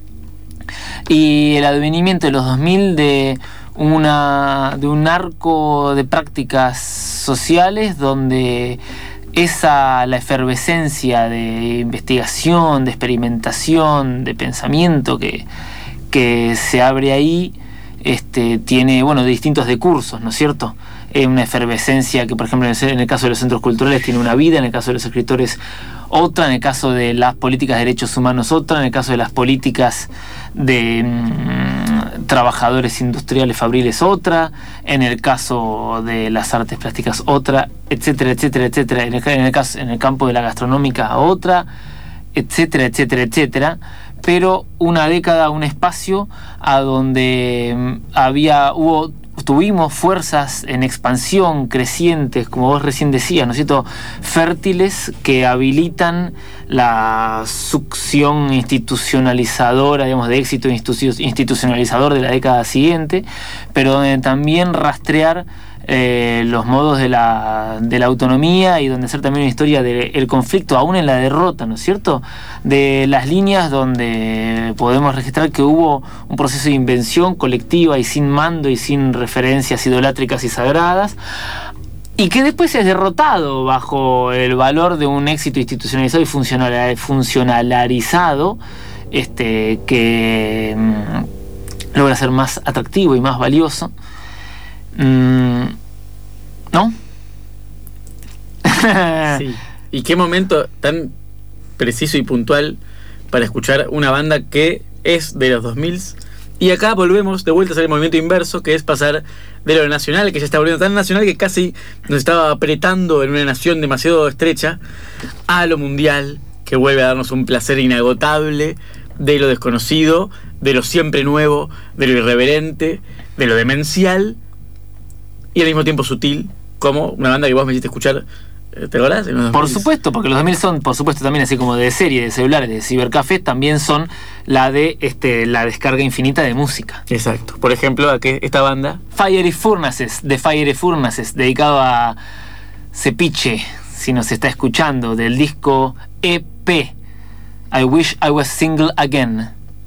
y el advenimiento de los 2000 de un arco de prácticas sociales donde la efervescencia de investigación, de experimentación, de pensamiento que se abre ahí, tiene, bueno, distintos decursos, ¿no es cierto? Una efervescencia que, por ejemplo, en el caso de los centros culturales tiene una vida, en el caso de los escritores otra, en el caso de las políticas de derechos humanos otra, en el caso de las políticas de trabajadores industriales fabriles otra, en el caso de las artes plásticas otra, etcétera, etcétera, etcétera, en el campo de la gastronómica otra, etcétera, etcétera, etcétera. Pero una década, un espacio a donde tuvimos fuerzas en expansión crecientes, como vos recién decías, ¿no es cierto?, fértiles, que habilitan la succión institucionalizadora, digamos, de éxito institucionalizador de la década siguiente, pero donde también rastrear los modos de la autonomía, y donde hacer también una historia del conflicto, aún en la derrota, ¿no es cierto?, de las líneas donde podemos registrar que hubo un proceso de invención colectiva y sin mando y sin referencias idolátricas y sagradas, y que después es derrotado bajo el valor de un éxito institucionalizado y funcionalarizado, que logra ser más atractivo y más valioso. ¿No? Sí. Y qué momento tan preciso y puntual para escuchar una banda que es de los 2000. Y acá volvemos de vuelta a hacer el movimiento inverso, que es pasar de lo nacional, que ya está volviendo tan nacional que casi nos estaba apretando en una nación demasiado estrecha, a lo mundial, que vuelve a darnos un placer inagotable de lo desconocido de lo siempre nuevo, de lo irreverente, de lo demencial y al mismo tiempo sutil, como una banda que vos me hiciste escuchar. ¿Te acordás? Por supuesto, porque los 2000 son, por supuesto, también así como de serie, de celulares, de cibercafé, también son la de la descarga infinita de música. Exacto. Por ejemplo, esta banda Fiery Furnaces, de Fiery Furnaces, dedicado a Cepiche, si nos está escuchando, del disco EP I Wish I Was Single Again.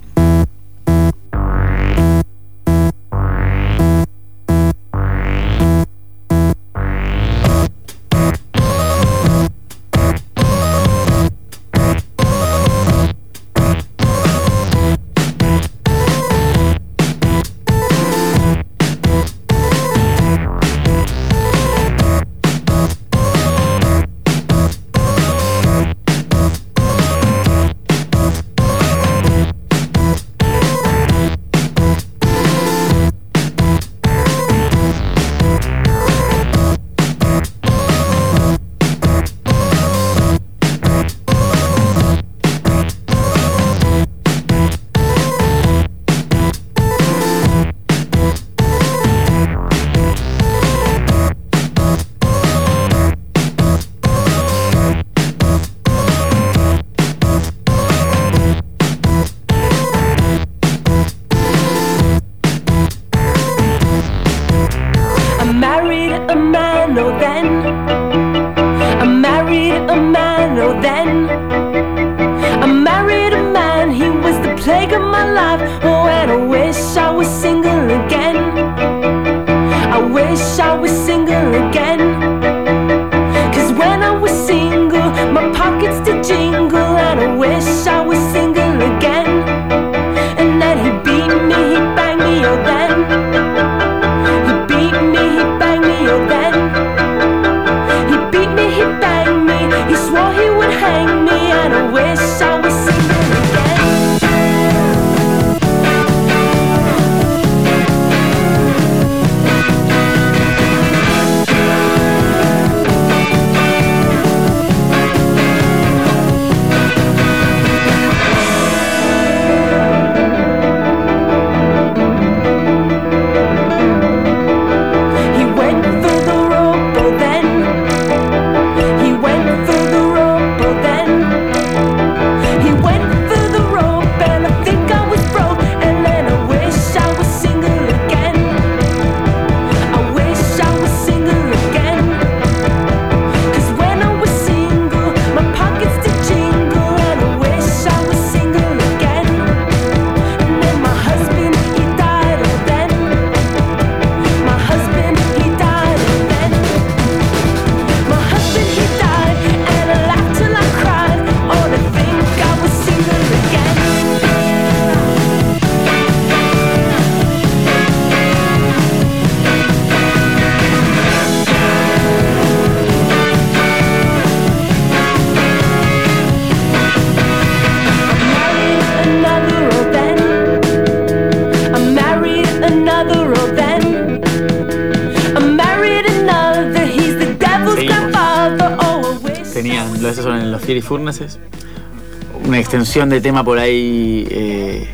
Fiery Furnaces, una extensión de tema por ahí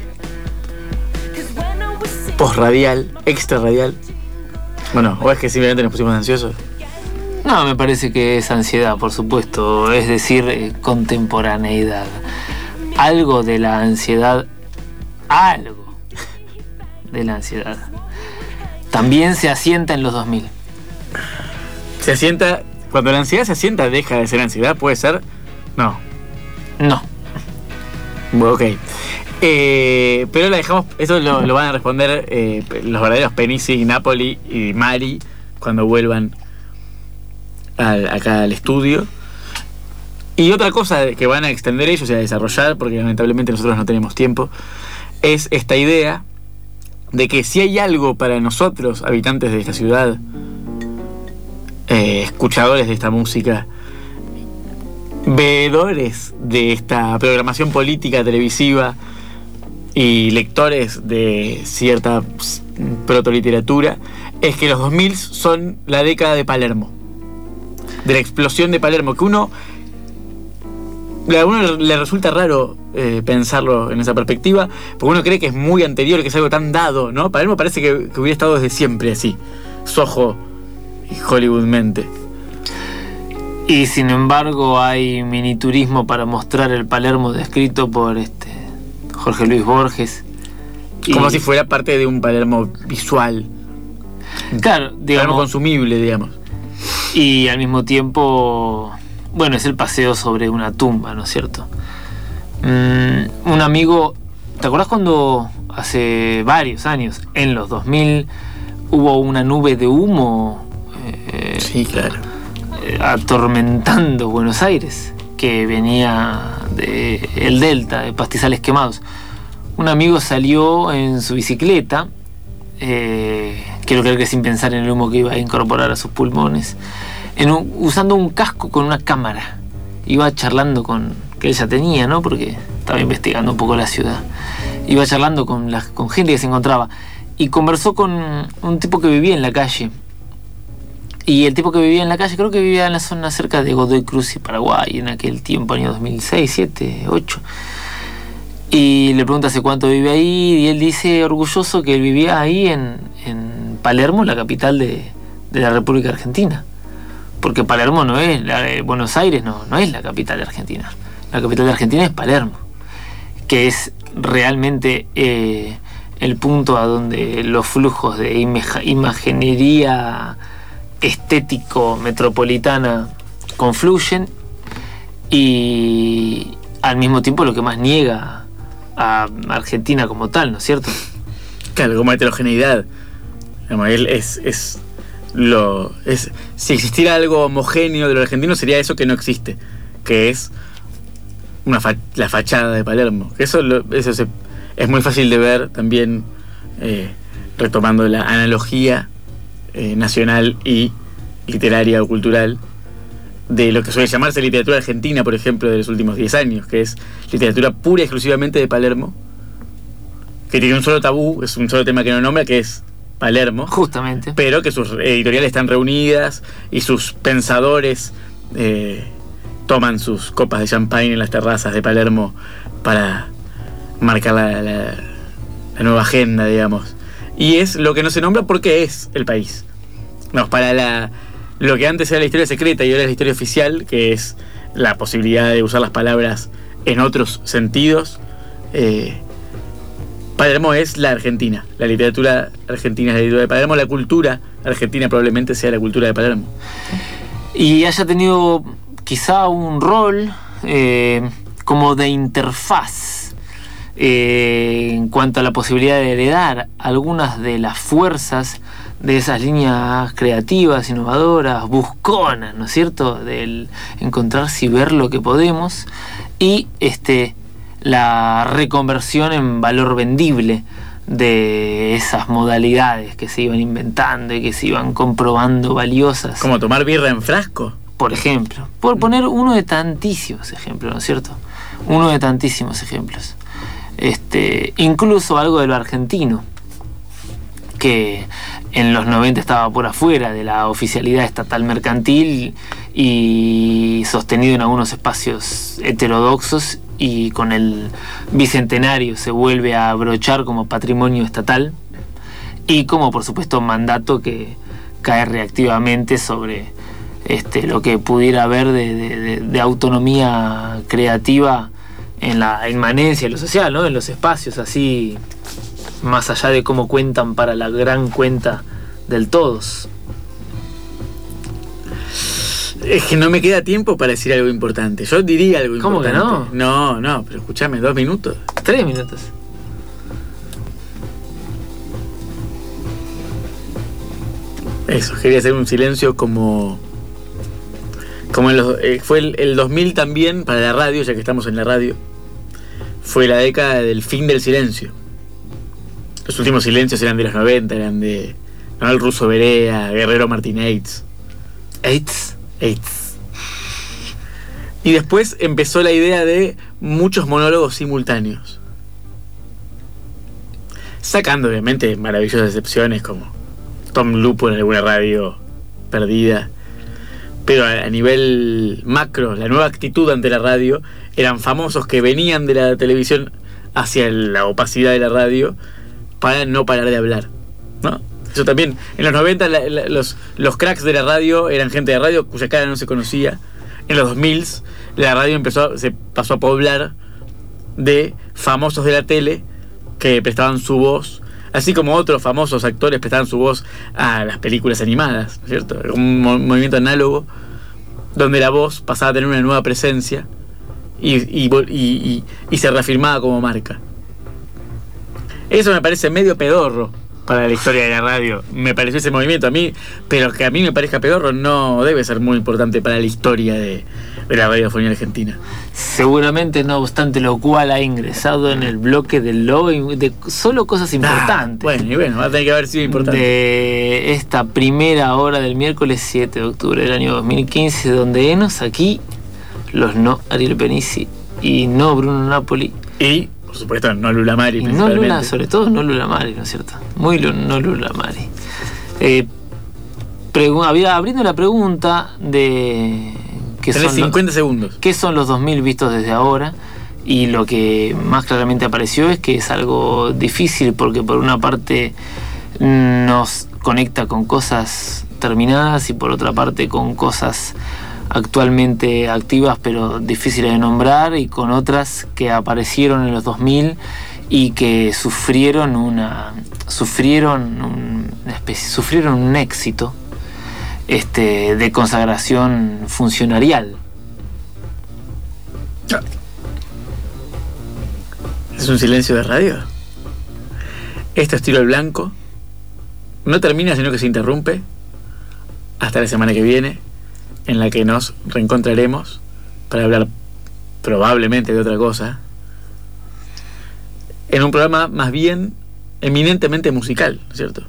post-radial, extra radial. Bueno, o es que simplemente nos pusimos ansiosos. No, me parece que es ansiedad, por supuesto, es decir, contemporaneidad. Algo de la ansiedad, algo de la ansiedad. También se asienta en los 2000. Se asienta, cuando la ansiedad se asienta, deja de ser ansiedad, puede ser. No. Bueno, ok. Pero la dejamos. Eso lo van a responder los verdaderos Penisi, Napoli y Mari cuando vuelvan acá al estudio. Y otra cosa que van a extender ellos y a desarrollar, porque lamentablemente nosotros no tenemos tiempo, es esta idea de que si hay algo para nosotros, habitantes de esta ciudad, escuchadores de esta música, veedores de esta programación política televisiva y lectores de cierta protoliteratura, es que los 2000 son la década de Palermo, de la explosión de Palermo, que uno A uno le resulta raro pensarlo en esa perspectiva, porque uno cree que es muy anterior, que es algo tan dado, ¿no? Palermo parece que hubiera estado desde siempre así, Soho y Hollywoodmente. Y sin embargo hay miniturismo para mostrar el Palermo descrito por Jorge Luis Borges. Como si fuera parte de un Palermo visual. Claro, digamos. Palermo consumible, digamos. Y al mismo tiempo, bueno, es el paseo sobre una tumba, ¿no es cierto? Un amigo, ¿te acordás cuando hace varios años, en los 2000, hubo una nube de humo? Sí, claro. Atormentando Buenos Aires, que venía del Delta, de pastizales quemados. Un amigo salió en su bicicleta, quiero creer que sin pensar en el humo que iba a incorporar a sus pulmones, usando un casco con una cámara. Iba charlando que él ya tenía, ¿no? Porque estaba investigando un poco la ciudad. Iba charlando con gente que se encontraba y conversó con un tipo que vivía en la calle. Y el tipo que vivía en la calle, creo que vivía en la zona cerca de Godoy Cruz y Paraguay, en aquel tiempo, año 2006, 2007, 2008. Y le pregunta hace cuánto vive ahí, y él dice orgulloso que él vivía ahí en Palermo, la capital de la República Argentina. Porque Palermo no es, Buenos Aires no es la capital de Argentina. La capital de Argentina es Palermo, que es realmente el punto a donde los flujos de imaginería estético metropolitana confluyen, y al mismo tiempo lo que más niega a Argentina como tal, ¿no es cierto? Claro, como heterogeneidad. Él si existiera algo homogéneo de lo argentino, sería eso que no existe, que es la fachada de Palermo. Eso es muy fácil de ver también, retomando la analogía nacional y literaria o cultural de lo que suele llamarse literatura argentina, por ejemplo, de los últimos 10 años, que es literatura pura y exclusivamente de Palermo, que tiene un solo tabú, es un solo tema que no nombra, que es Palermo, justamente, pero que sus editoriales están reunidas y sus pensadores toman sus copas de champagne en las terrazas de Palermo para marcar la nueva agenda, digamos. Y es lo que no se nombra porque es el país. No, para lo que antes era la historia secreta y ahora es la historia oficial, que es la posibilidad de usar las palabras en otros sentidos, Palermo es la Argentina. La literatura argentina es la literatura de Palermo. La cultura argentina probablemente sea la cultura de Palermo. Y haya tenido quizá un rol como de interfaz en cuanto a la posibilidad de heredar algunas de las fuerzas de esas líneas creativas, innovadoras, busconas, ¿no es cierto?, del encontrarse y ver lo que podemos, y la reconversión en valor vendible de esas modalidades que se iban inventando y que se iban comprobando valiosas. ¿Como tomar birra en frasco? Por ejemplo. Por poner uno de tantísimos ejemplos, ¿no es cierto? Uno de tantísimos ejemplos. Incluso algo de lo argentino, que en los 90 estaba por afuera de la oficialidad estatal mercantil y sostenido en algunos espacios heterodoxos, y con el bicentenario se vuelve a abrochar como patrimonio estatal y como, por supuesto, mandato que cae reactivamente sobre lo que pudiera haber de autonomía creativa en la inmanencia de lo social, ¿no? En los espacios así, más allá de cómo cuentan para la gran cuenta del todos. Es que no me queda tiempo para decir algo importante. Yo diría algo importante. ¿Cómo que no? No, pero escúchame, 2 minutos. 3 minutos. Eso, quería hacer un silencio como fue el 2000 también para la radio, ya que estamos en la radio. Fue la década del fin del silencio. Los últimos silencios eran de los 90, eran de Manuel Russo Berea, Guerrero Martínez. AIDS. Y después empezó la idea de muchos monólogos simultáneos, sacando obviamente maravillosas excepciones como Tom Lupo en alguna radio perdida, Pero a nivel macro, la nueva actitud ante la radio eran famosos que venían de la televisión hacia la opacidad de la radio para no parar de hablar, ¿no? Eso también, en los 90 los cracks de la radio eran gente de radio cuya cara no se conocía. En los 2000 la radio se pasó a poblar de famosos de la tele que prestaban su voz, así como otros famosos actores prestaban su voz a las películas animadas, ¿cierto? Un movimiento análogo donde la voz pasaba a tener una nueva presencia y se reafirmaba como marca. Eso me parece medio pedorro para la historia de la radio. Me pareció ese movimiento a mí, pero que a mí me parezca pedorro no debe ser muy importante para la historia de la radiofonía argentina. Seguramente, no obstante lo cual, ha ingresado en el bloque del logo de solo cosas importantes. Bueno, va a tener que haber sido importante. De esta primera hora del miércoles 7 de octubre del año 2015, donde enos aquí, los no Ariel Penisi y no Bruno Napoli. Y, por supuesto, no Lula Mari. Y no Lula, sobre todo no Lula Mari, ¿no es cierto? Muy no Lula Mari. Abriendo la pregunta de... Tenés 50 segundos. ¿Qué son los 2000 vistos desde ahora? Y lo que más claramente apareció es que es algo difícil porque por una parte nos conecta con cosas terminadas y por otra parte con cosas actualmente activas pero difíciles de nombrar, y con otras que aparecieron en los 2000 y que sufrieron un éxito de consagración funcionarial. ¿Es un silencio de radio? Esto es Tiro al Blanco. No termina, sino que se interrumpe. Hasta la semana que viene, en la que nos reencontraremos para hablar probablemente de otra cosa, en un programa más bien eminentemente musical, ¿cierto?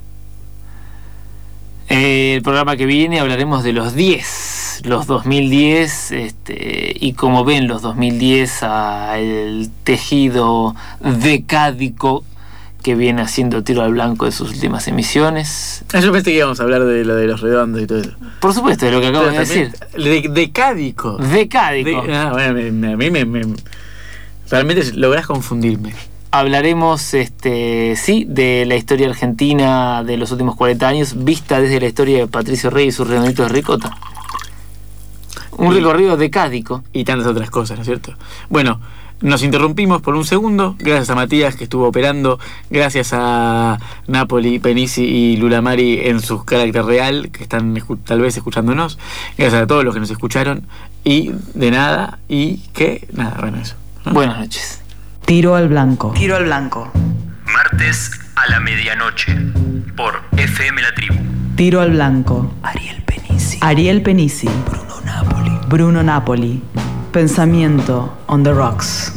El programa que viene hablaremos de los 2010, y como ven los 2010, el tejido decádico que viene haciendo Tiro al Blanco de sus últimas emisiones. Yo pensé que íbamos a hablar de lo de los redondos y todo eso. Por supuesto, de lo que acabo de decir. Decádico. Bueno, a mí realmente lográs confundirme. Hablaremos, de la historia argentina de los últimos 40 años, vista desde la historia de Patricio Rey y sus redonditos de ricota. Un recorrido decádico. Y tantas otras cosas, ¿no es cierto? Bueno, nos interrumpimos por un segundo, gracias a Matías que estuvo operando, gracias a Napoli, Penisi y Lula Mari en su carácter real, que están tal vez escuchándonos, gracias a todos los que nos escucharon, y de nada, bueno, eso, ¿no? Buenas noches. Tiro al Blanco. Tiro al Blanco. Martes a la medianoche por FM La Tribu. Tiro al Blanco. Ariel Penisi. Bruno Napoli. Pensamiento on the rocks.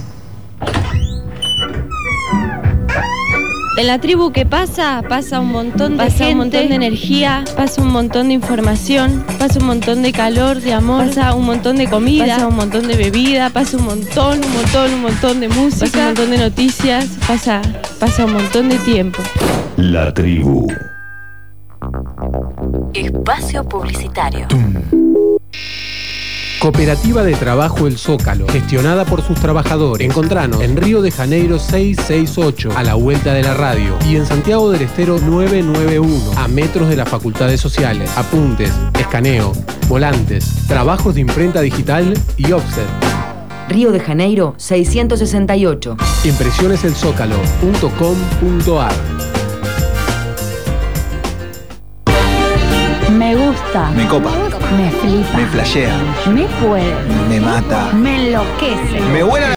En la tribu que pasa un montón de gente, un montón de energía, pasa un montón de información, pasa un montón de calor, de amor, pasa un montón de comida, pasa un montón de bebida, pasa un montón de música, pasa un montón de noticias, pasa un montón de tiempo. La tribu. Espacio publicitario. Cooperativa de Trabajo El Zócalo, gestionada por sus trabajadores. Encontranos en Río de Janeiro 668, a la vuelta de la radio, y en Santiago del Estero 991, a metros de las facultades sociales. Apuntes, escaneo, volantes, trabajos de imprenta digital y offset. Río de Janeiro 668. Impresioneselsócalo.com.ar. Me gusta. Me copa. Me flipa. Me flashea. Me puede. Me mata. Me enloquece. Me vuela